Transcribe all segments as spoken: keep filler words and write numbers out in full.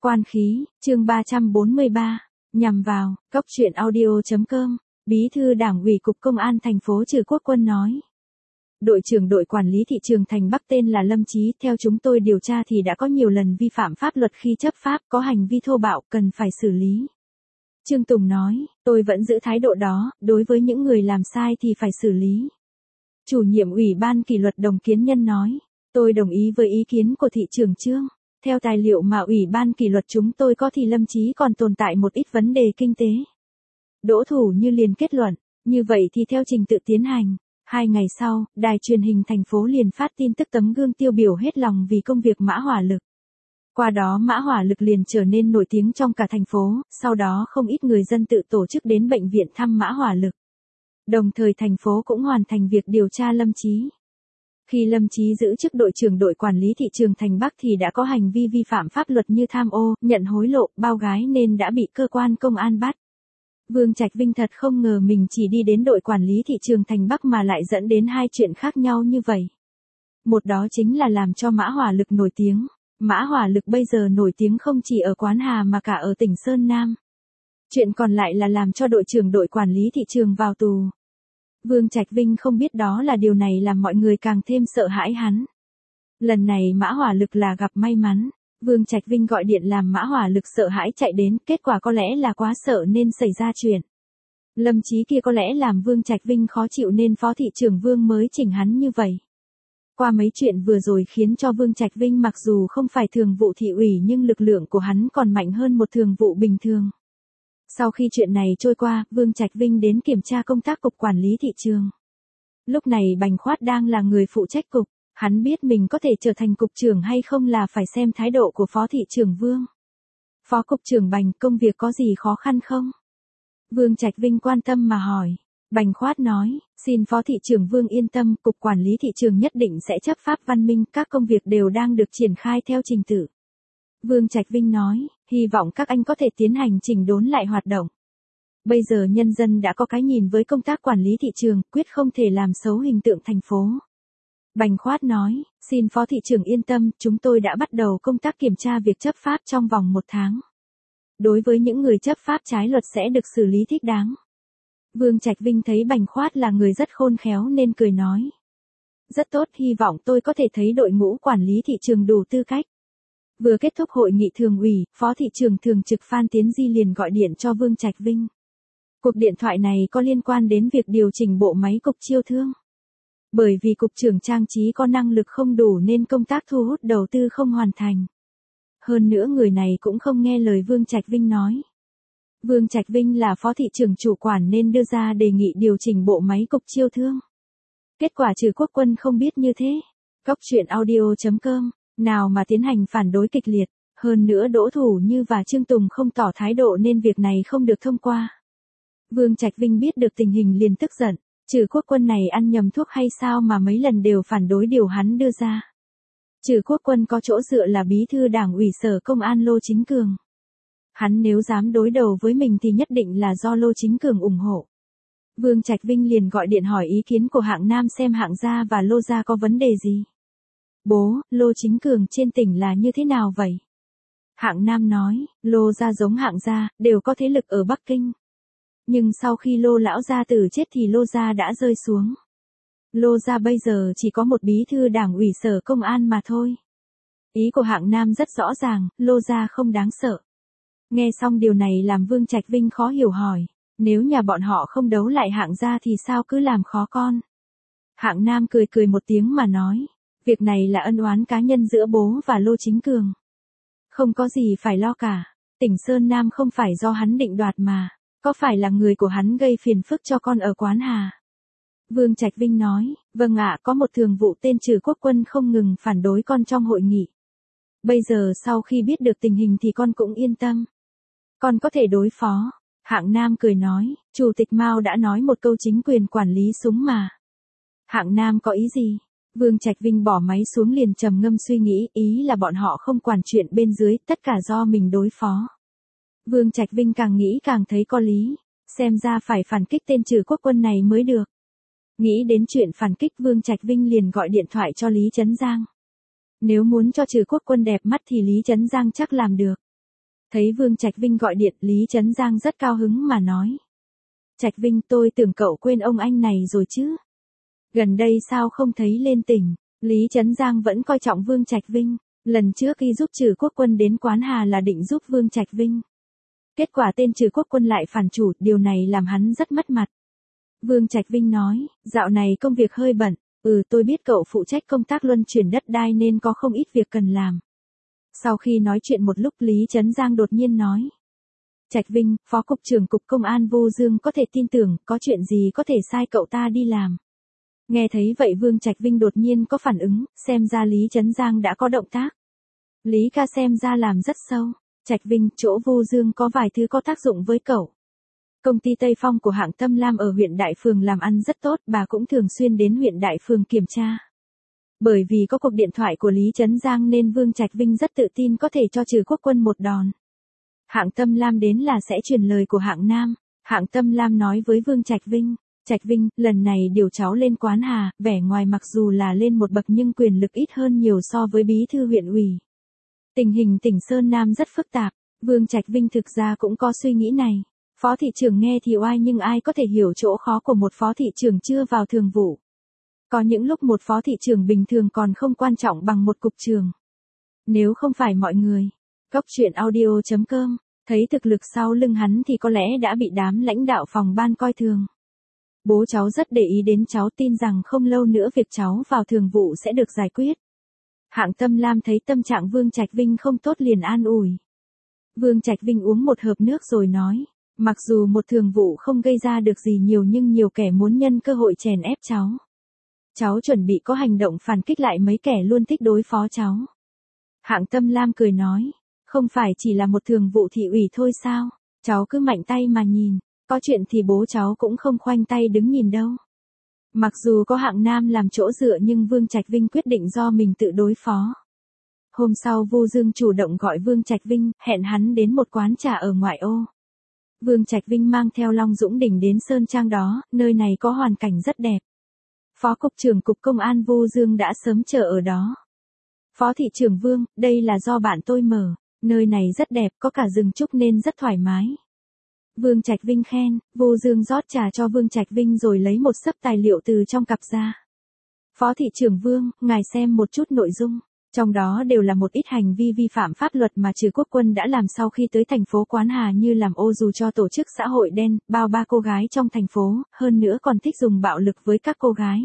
Quan khí, chương ba trăm bốn mươi ba, nhằm vào, Cốc truyện audio chấm com, Bí thư Đảng ủy Cục Công an thành phố Trừ Quốc Quân nói. Đội trưởng đội quản lý thị trường thành Bắc tên là Lâm Chí, theo chúng tôi điều tra thì đã có nhiều lần vi phạm pháp luật khi chấp pháp, có hành vi thô bạo, cần phải xử lý. Trương Tùng nói, tôi vẫn giữ thái độ đó, đối với những người làm sai thì phải xử lý. Chủ nhiệm Ủy ban Kỷ luật Đồng Kiến Nhân nói, tôi đồng ý với ý kiến của thị trưởng Trương. Theo tài liệu mà Ủy ban Kỷ luật chúng tôi có thì Lâm Chí còn tồn tại một ít vấn đề kinh tế. Đỗ Thủ Như liền kết luận, như vậy thì theo trình tự tiến hành. Hai ngày sau, đài truyền hình thành phố liền phát tin tức tấm gương tiêu biểu hết lòng vì công việc mã hỏa lực. Qua đó mã hỏa lực liền trở nên nổi tiếng trong cả thành phố, sau đó không ít người dân tự tổ chức đến bệnh viện thăm mã hỏa lực. Đồng thời thành phố cũng hoàn thành việc điều tra Lâm Chí. Khi Lâm Chí giữ chức đội trưởng đội quản lý thị trường thành Bắc thì đã có hành vi vi phạm pháp luật như tham ô, nhận hối lộ, bao gái nên đã bị cơ quan công an bắt. Vương Trạch Vinh thật không ngờ mình chỉ đi đến đội quản lý thị trường thành Bắc mà lại dẫn đến hai chuyện khác nhau như vậy. Một đó chính là làm cho mã hỏa lực nổi tiếng. Mã hỏa lực bây giờ nổi tiếng không chỉ ở Quán Hà mà cả ở tỉnh Sơn Nam. Chuyện còn lại là làm cho đội trưởng đội quản lý thị trường vào tù. Vương Trạch Vinh không biết đó là điều này làm mọi người càng thêm sợ hãi hắn. Lần này mã hỏa lực là gặp may mắn. Vương Trạch Vinh gọi điện làm mã hỏa lực sợ hãi chạy đến, kết quả có lẽ là quá sợ nên xảy ra chuyện. Lâm Chí kia có lẽ làm Vương Trạch Vinh khó chịu nên Phó thị trưởng Vương mới chỉnh hắn như vậy. Qua mấy chuyện vừa rồi khiến cho Vương Trạch Vinh mặc dù không phải thường vụ thị ủy nhưng lực lượng của hắn còn mạnh hơn một thường vụ bình thường. Sau khi chuyện này trôi qua, Vương Trạch Vinh đến kiểm tra công tác cục quản lý thị trường. Lúc này Bành Khoát đang là người phụ trách cục, hắn biết mình có thể trở thành cục trưởng hay không là phải xem thái độ của Phó thị trưởng Vương. Phó cục trưởng Bành, công việc có gì khó khăn không? Vương Trạch Vinh quan tâm mà hỏi. Bành Khoát nói, xin Phó thị trưởng Vương yên tâm, cục quản lý thị trường nhất định sẽ chấp pháp văn minh, các công việc đều đang được triển khai theo trình tự. Vương Trạch Vinh nói, hy vọng các anh có thể tiến hành chỉnh đốn lại hoạt động. Bây giờ nhân dân đã có cái nhìn với công tác quản lý thị trường, quyết không thể làm xấu hình tượng thành phố. Bành Khoát nói, xin Phó thị trưởng yên tâm, chúng tôi đã bắt đầu công tác kiểm tra việc chấp pháp trong vòng một tháng. Đối với những người chấp pháp trái luật sẽ được xử lý thích đáng. Vương Trạch Vinh thấy Bành Khoát là người rất khôn khéo nên cười nói. Rất tốt, hy vọng tôi có thể thấy đội ngũ quản lý thị trường đủ tư cách. Vừa kết thúc hội nghị thường ủy, Phó thị trưởng thường trực Phan Tiến Di liền gọi điện cho Vương Trạch Vinh. Cuộc điện thoại này có liên quan đến việc điều chỉnh bộ máy cục chiêu thương. Bởi vì cục trưởng Trang Trí có năng lực không đủ nên công tác thu hút đầu tư không hoàn thành. Hơn nữa người này cũng không nghe lời Vương Trạch Vinh nói. Vương Trạch Vinh là phó thị trưởng chủ quản nên đưa ra đề nghị điều chỉnh bộ máy cục chiêu thương. Kết quả Trừ Quốc Quân không biết như thế. Cốc truyện audio chấm com, nào mà tiến hành phản đối kịch liệt. Hơn nữa Đỗ Thủ Như và Trương Tùng không tỏ thái độ nên việc này không được thông qua. Vương Trạch Vinh biết được tình hình liền tức giận. Trừ Quốc Quân này ăn nhầm thuốc hay sao mà mấy lần đều phản đối điều hắn đưa ra. Trừ Quốc Quân có chỗ dựa là bí thư đảng ủy sở công an Lô Chính Cường. Hắn nếu dám đối đầu với mình thì nhất định là do Lô Chính Cường ủng hộ. Vương Trạch Vinh liền gọi điện hỏi ý kiến của Hạng Nam xem Hạng gia và Lô gia có vấn đề gì. Bố, Lô Chính Cường trên tỉnh là như thế nào vậy? Hạng Nam nói, Lô gia giống Hạng gia, đều có thế lực ở Bắc Kinh. Nhưng sau khi Lô lão gia tử chết thì Lô gia đã rơi xuống. Lô gia bây giờ chỉ có một bí thư đảng ủy sở công an mà thôi. Ý của Hạng Nam rất rõ ràng, Lô gia không đáng sợ. Nghe xong điều này làm Vương Trạch Vinh khó hiểu hỏi, nếu nhà bọn họ không đấu lại Hạng gia thì sao cứ làm khó con? Hạng Nam cười cười một tiếng mà nói, việc này là ân oán cá nhân giữa bố và Lô Chính Cường. Không có gì phải lo cả, tỉnh Sơn Nam không phải do hắn định đoạt mà, có phải là người của hắn gây phiền phức cho con ở Quán Hà? Vương Trạch Vinh nói, vâng ạ, có một thường vụ tên Trừ Quốc Quân không ngừng phản đối con trong hội nghị. Bây giờ sau khi biết được tình hình thì con cũng yên tâm. Con có thể đối phó. Hạng Nam cười nói, Chủ tịch Mao đã nói một câu chính quyền quản lý súng mà. Hạng Nam có ý gì? Vương Trạch Vinh bỏ máy xuống liền trầm ngâm suy nghĩ, ý là bọn họ không quản chuyện bên dưới, tất cả do mình đối phó. Vương Trạch Vinh càng nghĩ càng thấy có lý, xem ra phải phản kích tên Trừ Quốc Quân này mới được. Nghĩ đến chuyện phản kích Vương Trạch Vinh liền gọi điện thoại cho Lý Chấn Giang. Nếu muốn cho Trừ Quốc Quân đẹp mắt thì Lý Chấn Giang chắc làm được. Thấy Vương Trạch Vinh gọi điện, Lý Chấn Giang rất cao hứng mà nói. Trạch Vinh, tôi tưởng cậu quên ông anh này rồi chứ. Gần đây sao không thấy lên tỉnh. Lý Chấn Giang vẫn coi trọng Vương Trạch Vinh. Lần trước khi giúp Trừ Quốc Quân đến Quán Hà là định giúp Vương Trạch Vinh. Kết quả tên Trừ Quốc Quân lại phản chủ, điều này làm hắn rất mất mặt. Vương Trạch Vinh nói, dạo này công việc hơi bận. Ừ, tôi biết cậu phụ trách công tác luân chuyển đất đai nên có không ít việc cần làm. Sau khi nói chuyện một lúc, Lý Chấn Giang đột nhiên nói. Trạch Vinh, Phó Cục trưởng Cục Công an Vô Dương có thể tin tưởng, có chuyện gì có thể sai cậu ta đi làm. Nghe thấy vậy Vương Trạch Vinh đột nhiên có phản ứng, xem ra Lý Chấn Giang đã có động tác. Lý ca xem ra làm rất sâu. Trạch Vinh, chỗ Vô Dương có vài thứ có tác dụng với cậu. Công ty Tây Phong của hãng Tâm Lam ở huyện Đại Phường làm ăn rất tốt, bà cũng thường xuyên đến huyện Đại Phường kiểm tra. Bởi vì có cuộc điện thoại của Lý Chấn Giang nên Vương Trạch Vinh rất tự tin có thể cho Trừ Quốc Quân một đòn. Hạng Tâm Lam đến là sẽ truyền lời của hạng Nam. Hạng Tâm Lam nói với Vương Trạch Vinh. Trạch Vinh, lần này điều cháu lên Quán Hà, vẻ ngoài mặc dù là lên một bậc nhưng quyền lực ít hơn nhiều so với bí thư huyện ủy. Tình hình tỉnh Sơn Nam rất phức tạp. Vương Trạch Vinh thực ra cũng có suy nghĩ này. Phó thị trưởng nghe thì oai nhưng ai có thể hiểu chỗ khó của một phó thị trưởng chưa vào thường vụ. Có những lúc một phó thị trưởng bình thường còn không quan trọng bằng một cục trưởng. Nếu không phải mọi người, Cốc truyện audio chấm com, thấy thực lực sau lưng hắn thì có lẽ đã bị đám lãnh đạo phòng ban coi thường. Bố cháu rất để ý đến cháu, tin rằng không lâu nữa việc cháu vào thường vụ sẽ được giải quyết. Hạng Tâm Lam thấy tâm trạng Vương Trạch Vinh không tốt liền an ủi. Vương Trạch Vinh uống một hớp nước rồi nói. Mặc dù một thường vụ không gây ra được gì nhiều nhưng nhiều kẻ muốn nhân cơ hội chèn ép cháu. Cháu chuẩn bị có hành động phản kích lại mấy kẻ luôn thích đối phó cháu. Hạng Tâm Lam cười nói, không phải chỉ là một thường vụ thị ủy thôi sao, cháu cứ mạnh tay mà nhìn, có chuyện thì bố cháu cũng không khoanh tay đứng nhìn đâu. Mặc dù có hạng Nam làm chỗ dựa nhưng Vương Trạch Vinh quyết định do mình tự đối phó. Hôm sau Vô Dương chủ động gọi Vương Trạch Vinh, hẹn hắn đến một quán trà ở ngoại ô. Vương Trạch Vinh mang theo Long Dũng Đình đến Sơn Trang đó, nơi này có hoàn cảnh rất đẹp. Phó Cục trưởng Cục Công an Vô Dương đã sớm chờ ở đó. Phó thị trưởng Vương, đây là do bạn tôi mở, nơi này rất đẹp, có cả rừng trúc nên rất thoải mái. Vương Trạch Vinh khen, Vô Dương rót trà cho Vương Trạch Vinh rồi lấy một xấp tài liệu từ trong cặp ra. Phó thị trưởng Vương, ngài xem một chút nội dung. Trong đó đều là một ít hành vi vi phạm pháp luật mà Trừ Quốc Quân đã làm sau khi tới thành phố Quán Hà, như làm ô dù cho tổ chức xã hội đen, bao ba cô gái trong thành phố, hơn nữa còn thích dùng bạo lực với các cô gái.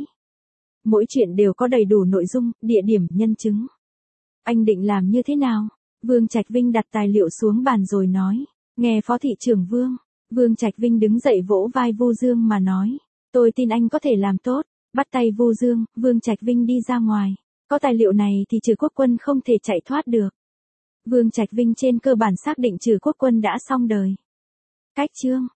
Mỗi chuyện đều có đầy đủ nội dung, địa điểm, nhân chứng. Anh định làm như thế nào? Vương Trạch Vinh đặt tài liệu xuống bàn rồi nói. Nghe Phó thị trưởng Vương. Vương Trạch Vinh đứng dậy vỗ vai Vô Dương mà nói. Tôi tin anh có thể làm tốt. Bắt tay Vô Dương, Vương Trạch Vinh đi ra ngoài. Có tài liệu này thì Trừ Quốc Quân không thể chạy thoát được. Vương Trạch Vinh trên cơ bản xác định Trừ Quốc Quân đã xong đời. Cách chương